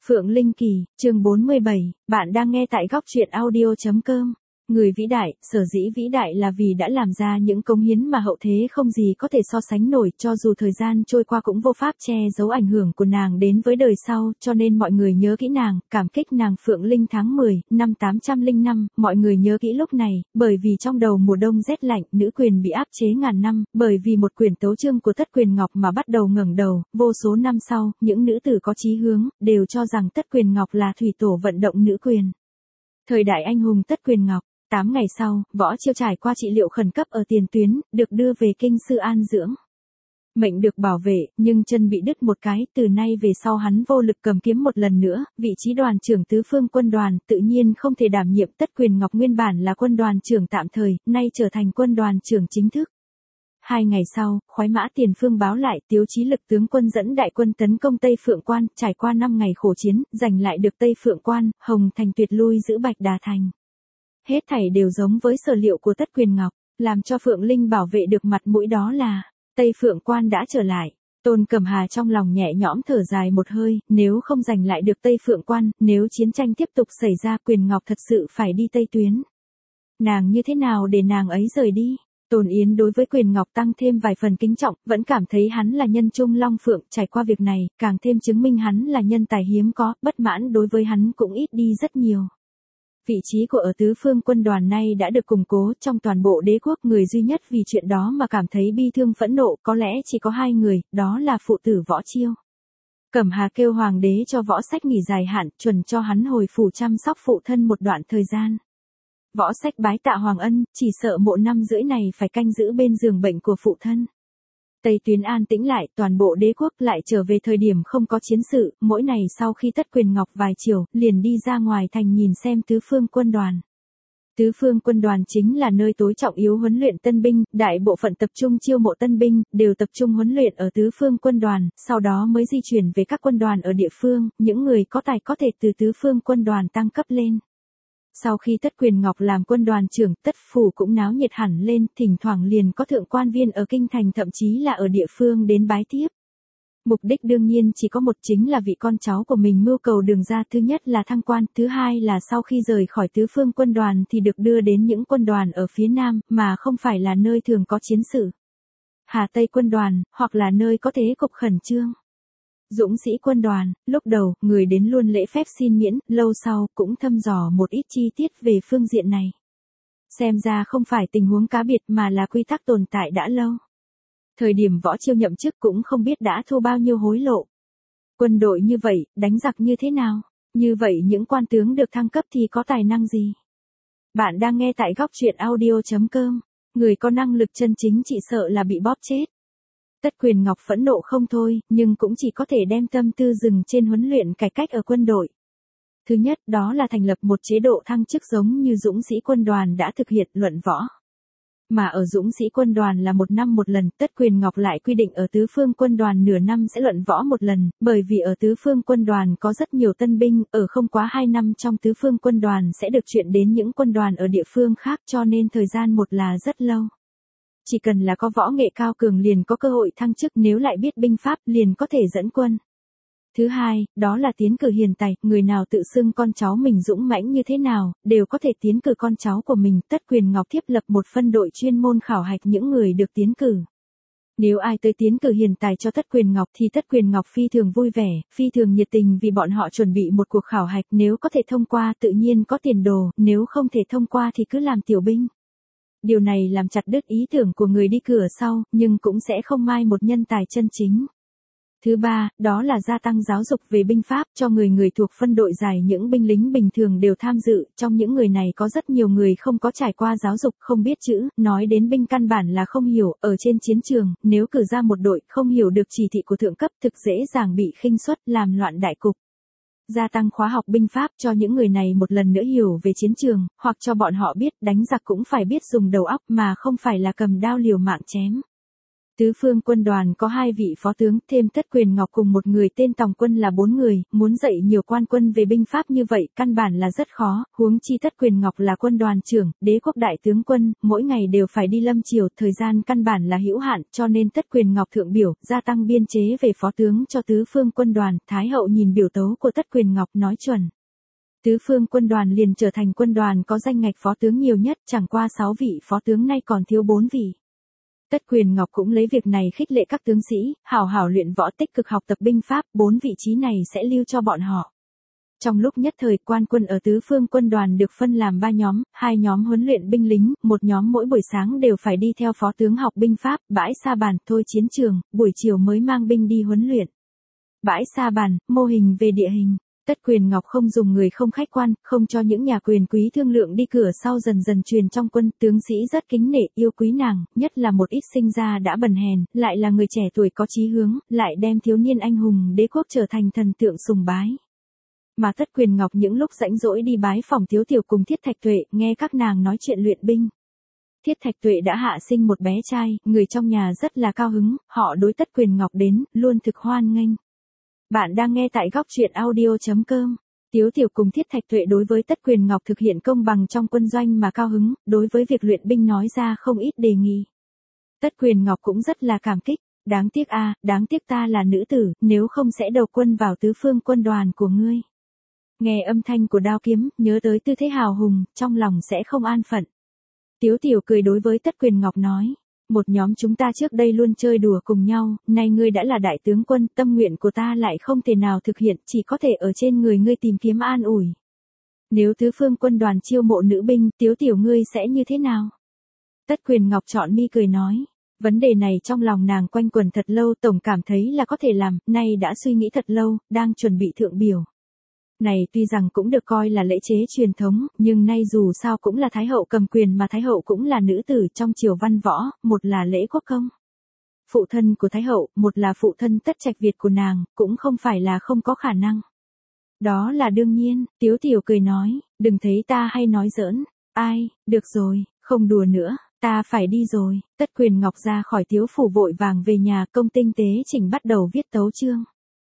Phượng Linh Kỳ, chương 47, bạn đang nghe tại góc truyện audio.com. Người vĩ đại, sở dĩ vĩ đại là vì đã làm ra những cống hiến mà hậu thế không gì có thể so sánh nổi, cho dù thời gian trôi qua cũng vô pháp che giấu ảnh hưởng của nàng đến với đời sau, cho nên mọi người nhớ kỹ nàng, cảm kích nàng. Phượng Linh tháng 10, năm 805, mọi người nhớ kỹ lúc này, bởi vì trong đầu mùa đông rét lạnh, nữ quyền bị áp chế ngàn năm, bởi vì một quyển tấu chương của Tất Quyền Ngọc mà bắt đầu ngẩng đầu, vô số năm sau, những nữ tử có chí hướng, đều cho rằng Tất Quyền Ngọc là thủy tổ vận động nữ quyền. Thời đại anh hùng Tất Quyền Ngọc. 8 ngày sau, Võ Chiêu trải qua trị liệu khẩn cấp ở tiền tuyến, được đưa về kinh sư an dưỡng. Mệnh được bảo vệ, nhưng chân bị đứt một cái, từ nay về sau hắn vô lực cầm kiếm một lần nữa, vị trí đoàn trưởng tứ phương quân đoàn, tự nhiên không thể đảm nhiệm. Tất Quyền Ngọc nguyên bản là quân đoàn trưởng tạm thời, nay trở thành quân đoàn trưởng chính thức. 2 ngày sau, khoái mã Tiền Phương báo lại, Tiếu Chí Lực tướng quân dẫn đại quân tấn công Tây Phượng Quan, trải qua 5 ngày khổ chiến, giành lại được Tây Phượng Quan, Hồng Thành tuyệt lui giữ Bạch Đà Thành. Hết thảy đều giống với sở liệu của Tất Quyền Ngọc, làm cho Phượng Linh bảo vệ được mặt mũi, đó là Tây Phượng Quan đã trở lại. Tôn Cẩm Hà trong lòng nhẹ nhõm thở dài một hơi, nếu không giành lại được Tây Phượng Quan, nếu chiến tranh tiếp tục xảy ra, Quyền Ngọc thật sự phải đi Tây Tuyến. Nàng như thế nào để nàng ấy rời đi? Tôn Yến đối với Quyền Ngọc tăng thêm vài phần kính trọng, vẫn cảm thấy hắn là nhân trung long phượng, trải qua việc này, càng thêm chứng minh hắn là nhân tài hiếm có, bất mãn đối với hắn cũng ít đi rất nhiều. Vị trí của ở tứ phương quân đoàn nay đã được củng cố, trong toàn bộ đế quốc, người duy nhất vì chuyện đó mà cảm thấy bi thương phẫn nộ có lẽ chỉ có 2 người, đó là phụ tử Võ Chiêu. Cẩm Hà kêu hoàng đế cho Võ Sách nghỉ dài hạn, chuẩn cho hắn hồi phủ chăm sóc phụ thân một đoạn thời gian. Võ Sách bái tạ hoàng ân, chỉ sợ mộ 5 rưỡi này phải canh giữ bên giường bệnh của phụ thân. Tây Tuyến an tĩnh lại, toàn bộ đế quốc lại trở về thời điểm không có chiến sự, mỗi ngày sau khi Tất Quyền Ngọc vài chiều, liền đi ra ngoài thành nhìn xem tứ phương quân đoàn. Tứ phương quân đoàn chính là nơi tối trọng yếu huấn luyện tân binh, đại bộ phận tập trung chiêu mộ tân binh, đều tập trung huấn luyện ở tứ phương quân đoàn, sau đó mới di chuyển về các quân đoàn ở địa phương, những người có tài có thể từ tứ phương quân đoàn tăng cấp lên. Sau khi Tất Quyền Ngọc làm quân đoàn trưởng, Tất phủ cũng náo nhiệt hẳn lên, thỉnh thoảng liền có thượng quan viên ở kinh thành thậm chí là ở địa phương đến bái tiếp. Mục đích đương nhiên chỉ có một, chính là vị con cháu của mình mưu cầu đường ra, thứ nhất là thăng quan, thứ hai là sau khi rời khỏi tứ phương quân đoàn thì được đưa đến những quân đoàn ở phía nam, mà không phải là nơi thường có chiến sự. Hà Tây quân đoàn, hoặc là nơi có thế cục khẩn trương. Dũng sĩ quân đoàn, lúc đầu, người đến luôn lễ phép xin miễn, lâu sau, cũng thăm dò một ít chi tiết về phương diện này. Xem ra không phải tình huống cá biệt mà là quy tắc tồn tại đã lâu. Thời điểm Võ Chiêu nhậm chức cũng không biết đã thu bao nhiêu hối lộ. Quân đội như vậy, đánh giặc như thế nào? Như vậy những quan tướng được thăng cấp thì có tài năng gì? Bạn đang nghe tại góc truyện audio.com. Người có năng lực chân chính chỉ sợ là bị bóp chết. Tất Quyền Ngọc phẫn nộ không thôi, nhưng cũng chỉ có thể đem tâm tư dừng trên huấn luyện cải cách ở quân đội. Thứ nhất, đó là thành lập một chế độ thăng chức giống như dũng sĩ quân đoàn đã thực hiện luận võ. Mà ở dũng sĩ quân đoàn là 1 năm một lần, Tất Quyền Ngọc lại quy định ở tứ phương quân đoàn nửa năm sẽ luận võ một lần, bởi vì ở tứ phương quân đoàn có rất nhiều tân binh, ở không quá 2 năm trong tứ phương quân đoàn sẽ được chuyển đến những quân đoàn ở địa phương khác, cho nên thời gian một là rất lâu. Chỉ cần là có võ nghệ cao cường liền có cơ hội thăng chức, nếu lại biết binh pháp liền có thể dẫn quân. Thứ hai, đó là tiến cử hiền tài, người nào tự xưng con cháu mình dũng mãnh như thế nào, đều có thể tiến cử con cháu của mình. Tất Quyền Ngọc thiết lập một phân đội chuyên môn khảo hạch những người được tiến cử. Nếu ai tới tiến cử hiền tài cho Tất Quyền Ngọc thì Tất Quyền Ngọc phi thường vui vẻ, phi thường nhiệt tình vì bọn họ chuẩn bị một cuộc khảo hạch, nếu có thể thông qua tự nhiên có tiền đồ, nếu không thể thông qua thì cứ làm tiểu binh. Điều này làm chặt đứt ý tưởng của người đi cửa sau, nhưng cũng sẽ không mai một nhân tài chân chính. Thứ ba, đó là gia tăng giáo dục về binh pháp cho người thuộc phân đội dài, những binh lính bình thường đều tham dự, trong những người này có rất nhiều người không có trải qua giáo dục, không biết chữ, nói đến binh căn bản là không hiểu, ở trên chiến trường, nếu cử ra một đội không hiểu được chỉ thị của thượng cấp thực dễ dàng bị khinh suất, làm loạn đại cục. Gia tăng khóa học binh pháp cho những người này một lần nữa hiểu về chiến trường, hoặc cho bọn họ biết đánh giặc cũng phải biết dùng đầu óc mà không phải là cầm đao liều mạng chém. Tứ phương quân đoàn có 2 vị phó tướng, thêm Tất Quyền Ngọc cùng một người tên Tòng Quân là 4 người, muốn dạy nhiều quan quân về binh pháp như vậy, căn bản là rất khó, huống chi Tất Quyền Ngọc là quân đoàn trưởng, đế quốc đại tướng quân, mỗi ngày đều phải đi lâm triều, thời gian căn bản là hữu hạn, cho nên Tất Quyền Ngọc thượng biểu, gia tăng biên chế về phó tướng cho tứ phương quân đoàn, Thái hậu nhìn biểu tấu của Tất Quyền Ngọc nói chuẩn. Tứ phương quân đoàn liền trở thành quân đoàn có danh ngạch phó tướng nhiều nhất, chẳng qua 6 vị phó tướng nay còn thiếu 4 vị. Tất Quyền Ngọc cũng lấy việc này khích lệ các tướng sĩ, hảo hảo luyện võ tích cực học tập binh pháp, 4 vị trí này sẽ lưu cho bọn họ. Trong lúc nhất thời, quan quân ở tứ phương quân đoàn được phân làm 3 nhóm, 2 nhóm huấn luyện binh lính, một nhóm mỗi buổi sáng đều phải đi theo phó tướng học binh pháp, bãi sa bàn, thôi chiến trường, buổi chiều mới mang binh đi huấn luyện. Bãi sa bàn, mô hình về địa hình. Tất Quyền Ngọc không dùng người không khách quan, không cho những nhà quyền quý thương lượng đi cửa sau dần dần truyền trong quân, tướng sĩ rất kính nể, yêu quý nàng, nhất là một ít sinh ra đã bần hèn, lại là người trẻ tuổi có chí hướng, lại đem thiếu niên anh hùng đế quốc trở thành thần tượng sùng bái. Mà Tất Quyền Ngọc những lúc rảnh rỗi đi bái phòng Tiếu Tiểu cùng Thiết Thạch Tuệ, nghe các nàng nói chuyện luyện binh. Thiết Thạch Tuệ đã hạ sinh một bé trai, người trong nhà rất là cao hứng, họ đối Tất Quyền Ngọc đến, luôn thực hoan nghênh. Bạn đang nghe tại góc truyện audio.com. Tiếu Tiểu cùng Thiết Thạch Tuệ đối với Tất Quyền Ngọc thực hiện công bằng trong quân doanh mà cao hứng, đối với việc luyện binh nói ra không ít đề nghị. Tất Quyền Ngọc cũng rất là cảm kích, đáng tiếc đáng tiếc ta là nữ tử, nếu không sẽ đầu quân vào tứ phương quân đoàn của ngươi. Nghe âm thanh của đao kiếm, nhớ tới tư thế hào hùng, trong lòng sẽ không an phận. Tiếu Tiểu cười đối với Tất Quyền Ngọc nói. Một nhóm chúng ta trước đây luôn chơi đùa cùng nhau, nay ngươi đã là đại tướng quân, tâm nguyện của ta lại không thể nào thực hiện, chỉ có thể ở trên người ngươi tìm kiếm an ủi. Nếu tứ phương quân đoàn chiêu mộ nữ binh, Tiếu Tiểu ngươi sẽ như thế nào? Tất Quyền Ngọc trọn mi cười nói. Vấn đề này trong lòng nàng quanh quẩn thật lâu, tổng cảm thấy là có thể làm, nay đã suy nghĩ thật lâu, đang chuẩn bị thượng biểu. Này tuy rằng cũng được coi là lễ chế truyền thống, nhưng nay dù sao cũng là Thái hậu cầm quyền mà Thái hậu cũng là nữ tử trong triều văn võ, một là lễ quốc công. Phụ thân của Thái hậu, một là phụ thân Tất Trạch Việt của nàng, cũng không phải là không có khả năng. Đó là đương nhiên, Tiếu Tiểu cười nói, đừng thấy ta hay nói giỡn, ai, được rồi, không đùa nữa, ta phải đi rồi. Tất Quyền Ngọc ra khỏi Tiếu phủ vội vàng về nhà, công tinh tế chỉnh bắt đầu viết tấu chương.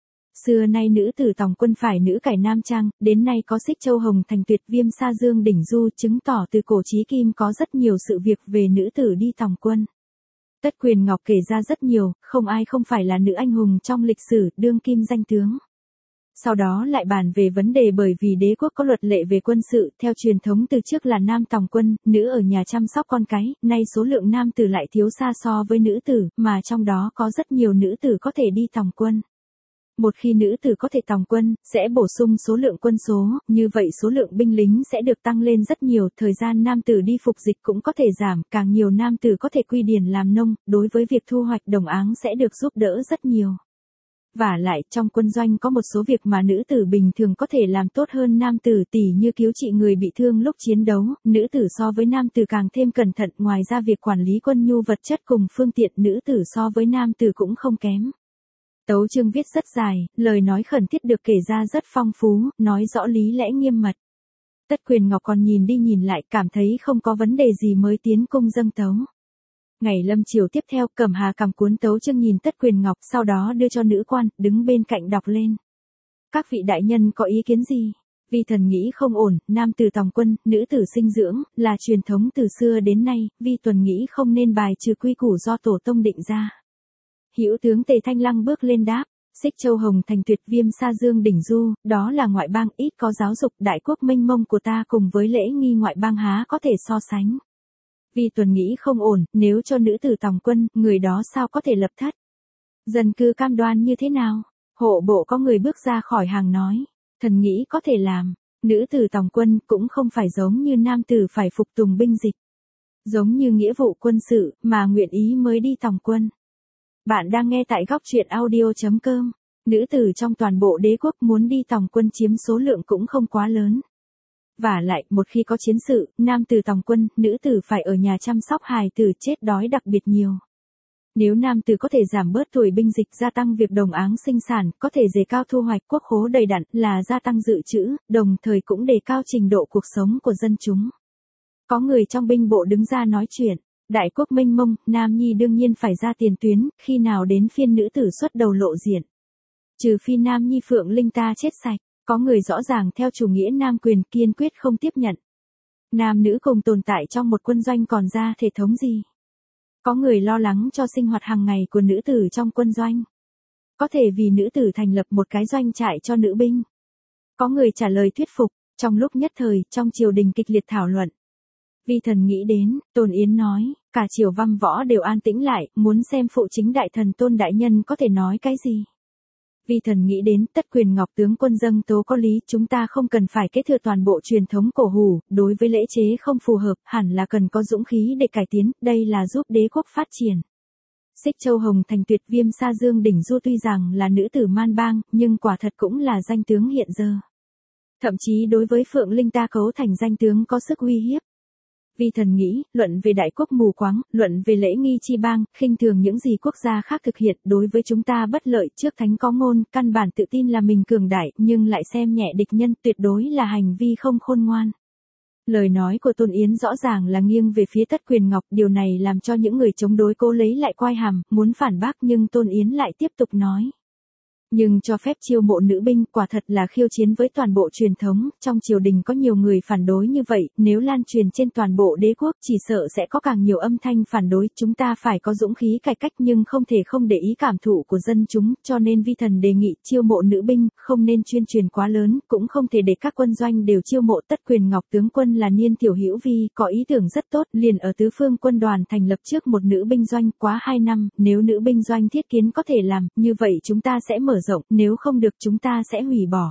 Xưa nay nữ tử tòng quân phải nữ cải nam trang, đến nay có Xích Châu Hồng Thành Tuyệt Viêm Sa Dương Đỉnh Du chứng tỏ từ cổ chí kim có rất nhiều sự việc về nữ tử đi tòng quân. Tất Quyền Ngọc kể ra rất nhiều, không ai không phải là nữ anh hùng trong lịch sử, đương kim danh tướng. Sau đó lại bàn về vấn đề bởi vì đế quốc có luật lệ về quân sự, theo truyền thống từ trước là nam tòng quân, nữ ở nhà chăm sóc con cái, nay số lượng nam tử lại thiếu xa so với nữ tử, mà trong đó có rất nhiều nữ tử có thể đi tòng quân. Một khi nữ tử có thể tòng quân, sẽ bổ sung số lượng quân số, như vậy số lượng binh lính sẽ được tăng lên rất nhiều, thời gian nam tử đi phục dịch cũng có thể giảm, càng nhiều nam tử có thể quy điển làm nông, đối với việc thu hoạch đồng áng sẽ được giúp đỡ rất nhiều. Vả lại, trong quân doanh có một số việc mà nữ tử bình thường có thể làm tốt hơn nam tử, tỉ như cứu trị người bị thương lúc chiến đấu, nữ tử so với nam tử càng thêm cẩn thận, ngoài ra việc quản lý quân nhu vật chất cùng phương tiện nữ tử so với nam tử cũng không kém. Tấu chương viết rất dài, lời nói khẩn thiết được kể ra rất phong phú, nói rõ lý lẽ nghiêm mật. Tất Quyền Ngọc còn nhìn đi nhìn lại, cảm thấy không có vấn đề gì mới tiến cung dâng tấu. Ngày lâm chiều tiếp theo, Cẩm Hà cầm cuốn tấu chương nhìn Tất Quyền Ngọc, sau đó đưa cho nữ quan, đứng bên cạnh đọc lên. Các vị đại nhân có ý kiến gì? Vi thần nghĩ không ổn, nam tử tòng quân, nữ tử sinh dưỡng, là truyền thống từ xưa đến nay, vi tuần nghĩ không nên bài trừ quy củ do tổ tông định ra. Hữu tướng Tề Thanh Lăng bước lên đáp, Xích Châu Hồng Thành Tuyệt Viêm Sa Dương Đỉnh Du, đó là ngoại bang ít có giáo dục, đại quốc mênh mông của ta cùng với lễ nghi ngoại bang há có thể so sánh. Vi tuần nghĩ không ổn, nếu cho nữ tử tòng quân, người đó sao có thể lập thất? Dân cư cam đoan như thế nào? Hộ bộ có người bước ra khỏi hàng nói, thần nghĩ có thể làm, nữ tử tòng quân cũng không phải giống như nam tử phải phục tùng binh dịch. Giống như nghĩa vụ quân sự, mà nguyện ý mới đi tòng quân. Bạn đang nghe tại góc truyện audio.com. Nữ tử trong toàn bộ đế quốc muốn đi tòng quân chiếm số lượng cũng không quá lớn. Vả lại, một khi có chiến sự, nam tử tòng quân, nữ tử phải ở nhà chăm sóc hài tử, chết đói đặc biệt nhiều. Nếu nam tử có thể giảm bớt tuổi binh dịch, gia tăng việc đồng áng sinh sản, có thể đề cao thu hoạch quốc khố đầy đặn, là gia tăng dự trữ, đồng thời cũng đề cao trình độ cuộc sống của dân chúng. Có người trong binh bộ đứng ra nói chuyện. Đại quốc mênh mông, nam nhi đương nhiên phải ra tiền tuyến, khi nào đến phiên nữ tử xuất đầu lộ diện. Trừ phi nam nhi Phượng Linh ta chết sạch, có người rõ ràng theo chủ nghĩa nam quyền kiên quyết không tiếp nhận. Nam nữ cùng tồn tại trong một quân doanh còn ra thể thống gì? Có người lo lắng cho sinh hoạt hàng ngày của nữ tử trong quân doanh. Có thể vì nữ tử thành lập một cái doanh trại cho nữ binh. Có người trả lời thuyết phục, trong lúc nhất thời, trong triều đình kịch liệt thảo luận. Vi thần nghĩ đến, Tôn Yến nói, cả triều văn võ đều an tĩnh lại, muốn xem phụ chính đại thần Tôn đại nhân có thể nói cái gì. Vi thần nghĩ đến tất quyền ngọc tướng quân dâng tố có lý, chúng ta không cần phải kế thừa toàn bộ truyền thống cổ hủ, đối với lễ chế không phù hợp, hẳn là cần có dũng khí để cải tiến, đây là giúp đế quốc phát triển. Xích Châu Hồng Thành Tuyệt Viêm Sa Dương Đỉnh Du tuy rằng là nữ tử man bang, nhưng quả thật cũng là danh tướng hiện giờ. Thậm chí đối với Phượng Linh ta cấu thành danh tướng có sức uy hiếp. Vi thần nghĩ, luận về đại quốc mù quáng, luận về lễ nghi chi bang, khinh thường những gì quốc gia khác thực hiện đối với chúng ta bất lợi, trước thánh có ngôn, căn bản tự tin là mình cường đại, nhưng lại xem nhẹ địch nhân, tuyệt đối là hành vi không khôn ngoan. Lời nói của Tôn Yến rõ ràng là nghiêng về phía tất quyền ngọc, điều này làm cho những người chống đối cố lấy lại quai hàm, muốn phản bác nhưng Tôn Yến lại tiếp tục nói. Nhưng cho phép chiêu mộ nữ binh quả thật là khiêu chiến với toàn bộ truyền thống, trong triều đình có nhiều người phản đối như vậy, nếu lan truyền trên toàn bộ đế quốc chỉ sợ sẽ có càng nhiều âm thanh phản đối, chúng ta phải có dũng khí cải cách nhưng không thể không để ý cảm thụ của dân chúng, cho nên vi thần đề nghị chiêu mộ nữ binh, không nên chuyên truyền quá lớn, cũng không thể để các quân doanh đều chiêu mộ. Tất quyền ngọc tướng quân là niên tiểu hữu vi, có ý tưởng rất tốt, liền ở tứ phương quân đoàn thành lập trước một nữ binh doanh, quá 2 năm, nếu nữ binh doanh thiết kiến có thể làm, như vậy chúng ta sẽ mở rộng, nếu không được chúng ta sẽ hủy bỏ.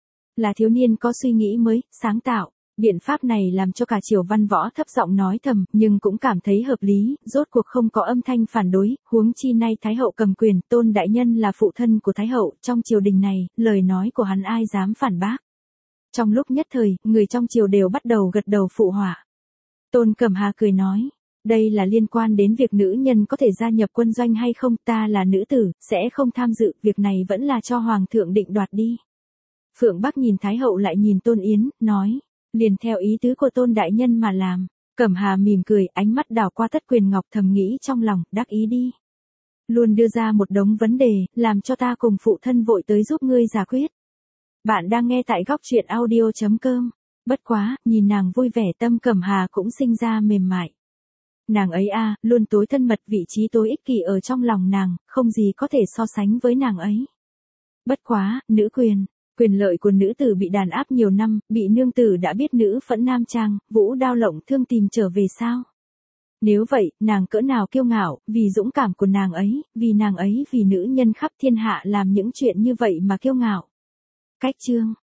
Là thiếu niên có suy nghĩ mới, sáng tạo, biện pháp này làm cho cả triều văn võ thấp giọng nói thầm, nhưng cũng cảm thấy hợp lý, rốt cuộc không có âm thanh phản đối, huống chi nay Thái hậu cầm quyền, Tôn đại nhân là phụ thân của Thái hậu, trong triều đình này, lời nói của hắn ai dám phản bác. Trong lúc nhất thời, người trong triều đều bắt đầu gật đầu phụ họa. Tôn Cẩm Hà cười nói. Đây là liên quan đến việc nữ nhân có thể gia nhập quân doanh hay không, ta là nữ tử, sẽ không tham dự, việc này vẫn là cho Hoàng thượng định đoạt đi. Phượng Bắc nhìn Thái hậu lại nhìn Tôn Yến, nói, liền theo ý tứ của Tôn đại nhân mà làm. Cẩm Hà mỉm cười, ánh mắt đảo qua Tất Quyền Ngọc thầm nghĩ trong lòng, đắc ý đi. Luôn đưa ra một đống vấn đề, làm cho ta cùng phụ thân vội tới giúp ngươi giải quyết. Bạn đang nghe tại góc truyện audio.com. Bất quá, nhìn nàng vui vẻ tâm Cẩm Hà cũng sinh ra mềm mại. Nàng ấy luôn tối thân mật, vị trí tối ích kỷ ở trong lòng nàng, không gì có thể so sánh với nàng ấy. Bất quá, nữ quyền lợi của nữ tử bị đàn áp nhiều năm, bị nương tử đã biết nữ phẫn nam trang, vũ đao lộng thương tìm trở về sao? Nếu vậy, nàng cỡ nào kiêu ngạo, vì dũng cảm của nàng ấy, vì nữ nhân khắp thiên hạ làm những chuyện như vậy mà kiêu ngạo. Cách chương